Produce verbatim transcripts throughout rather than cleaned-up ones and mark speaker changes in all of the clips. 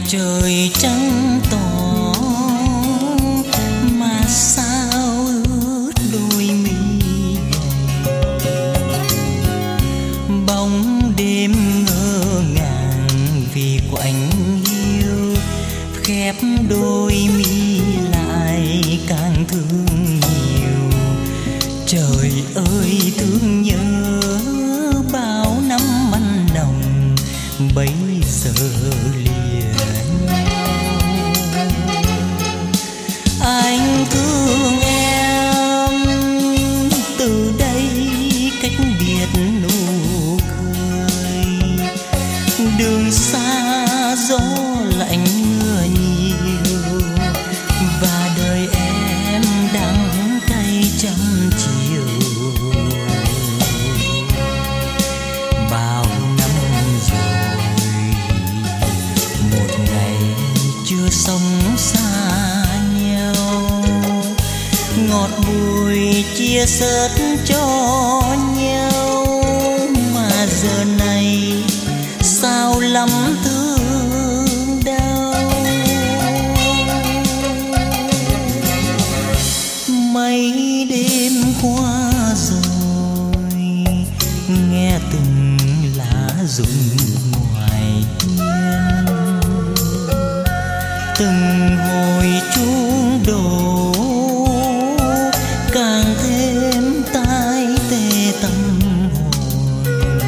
Speaker 1: trời trắng tỏ mà sao ướt đôi mi gầy. Bóng đêm ngỡ ngàng vì của anh yêu, khép đôi mi lại càng thương nhiều. Trời ơi thương nhớ bao năm mặn nồng bấy giờ lìa nhau. Anh thương em từ đây cách biệt nụ cười, đường xa gió lạnh mưa nhiều và đời em đắng cay trăm chiều. Bao năm rồi một ngày chưa sống xa nhau, ngọt bùi chia sớt cho nhau mà giờ này sao lắm thương đau. Mấy đêm qua rồi nghe từng lá rụng ngoài hiên, từng hồi chuông đổ càng thêm tai tê tâm hồn.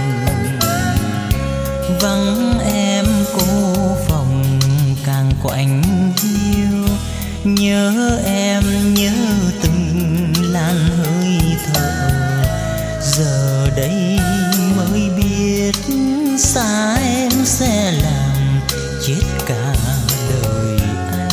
Speaker 1: Vắng em cô phòng càng có anh yêu, nhớ em nhớ từng làn hơi thở. Giờ đây mới biết xa em sẽ làm chết cả đời anh.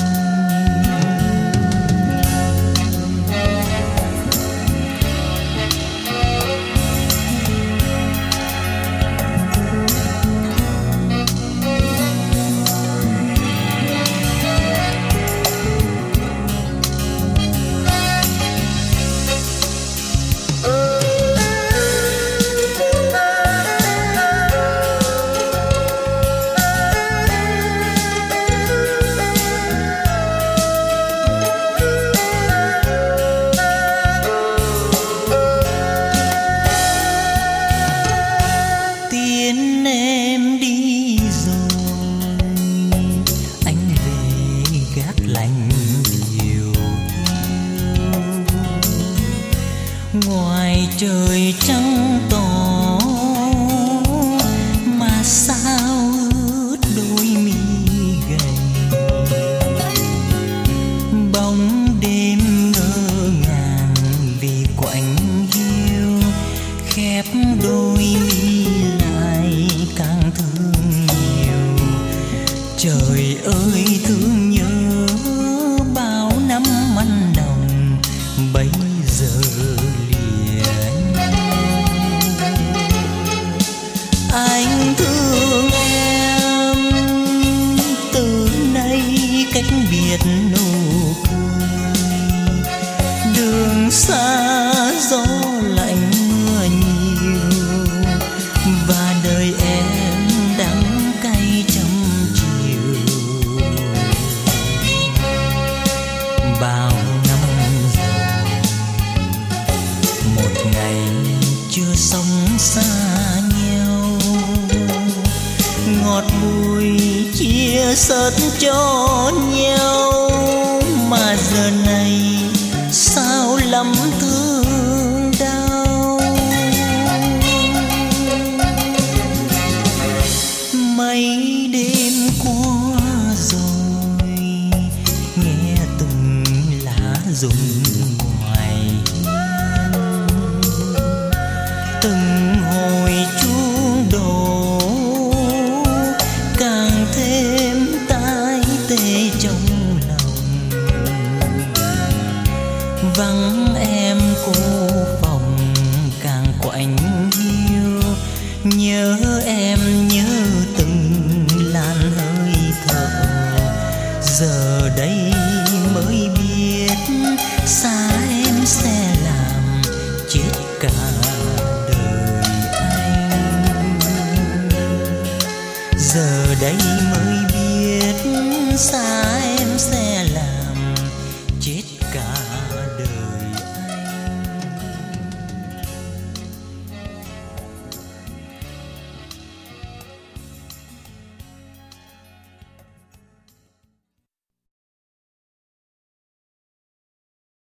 Speaker 1: Ngoài trời trắng tỏ mà sao ướt đôi mi gầy. Bóng đêm ngỡ ngàng vì của anh yêu, khép đôi mi lại càng thương nhiều. Trời ơi thương nhớ bao năm mặn nồng bấy giờ lìa nhau. Anh thương em từ nay cách biệt nụ cười, đường xa gió lạnh mưa nhiều và đời em đắng cay trăm chiều. Bao năm rồi một ngày chưa sống xa nhau, ngọt bùi chia sớt cho nhau mà giờ này sao lắm thương đau. Mấy đêm qua rồi nghe từng lá rụng ngoài hiên, từng hồi chuông đổ càng thêm tai tê trong lòng. Vắng em cô phòng càng có anh yêu, nhớ em nhớ từng làn hơi thở. Giờ đây mới biết xa em sẽ làm chết cả đời anh. Giờ đây mới biết sai